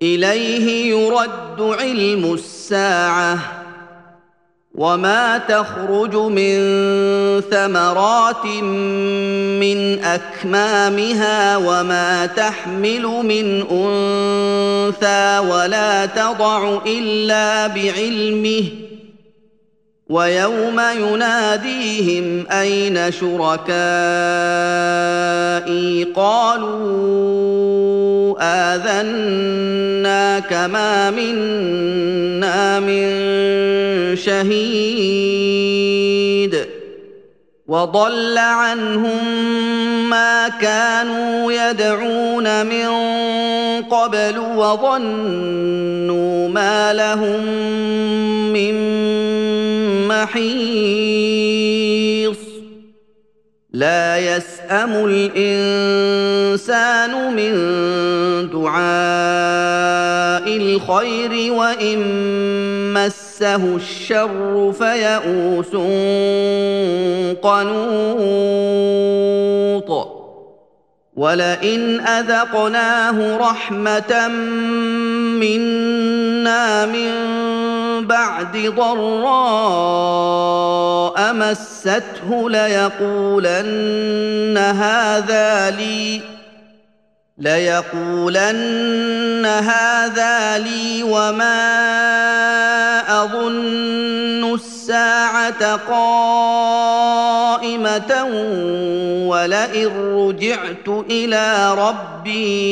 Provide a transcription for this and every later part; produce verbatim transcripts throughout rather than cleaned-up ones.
إليه يرد علم الساعة وما تخرج من ثمرات من أكمامها وما تحمل من أنثى ولا تضع إلا بعلمه ويوم يناديهم أين شركائي قالوا آذناك ما منا من شهيد وضل عنهم ما كانوا يدعون من قبل وظنوا ما لهم من محيص لا يسأم الإنسان من دعاء الخير وإن مسه الشر فيئوس قنوط ولئن أذقناه رحمة منا من بعد ضراء مسته ليقولن هذا لي ليقولن هذا لي وما أظن الساعة قائمة ولئن رجعت إلى ربي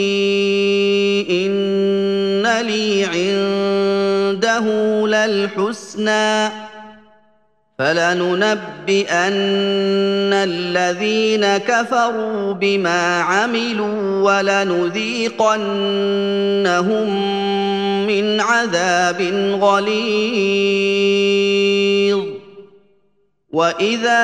إن لي عنده للحسنى فلننبئن الذين كفروا بما عملوا ولنذيقنهم من عذاب غليظ وإذا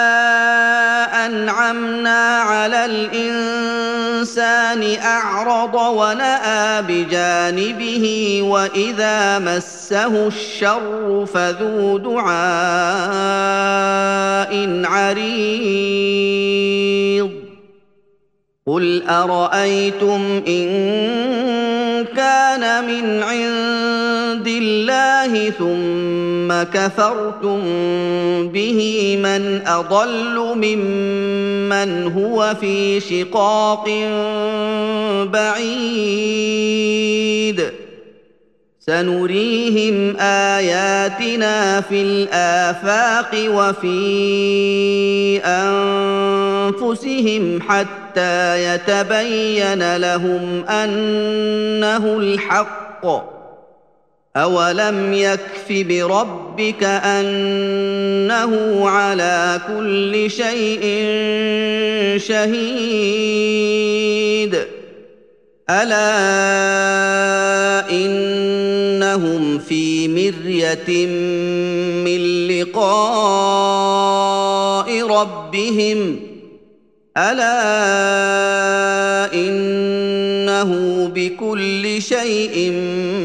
أنعمنا على الإنسان أعرض ونأى بجانبه وإذا مسه الشر فذو دعاء عريض قل أرأيتم إن كان من عند الله ثم كفرتم به من أضل ممن هو في شقاق بعيد سنريهم آياتنا في الآفاق وفي أنفسهم حتى يتبين لهم أنه الحق أولم يكف بربك أنه على كل شيء شهيد ألا إنهم في مرية من لقاء ربهم ألا إنه بكل شيء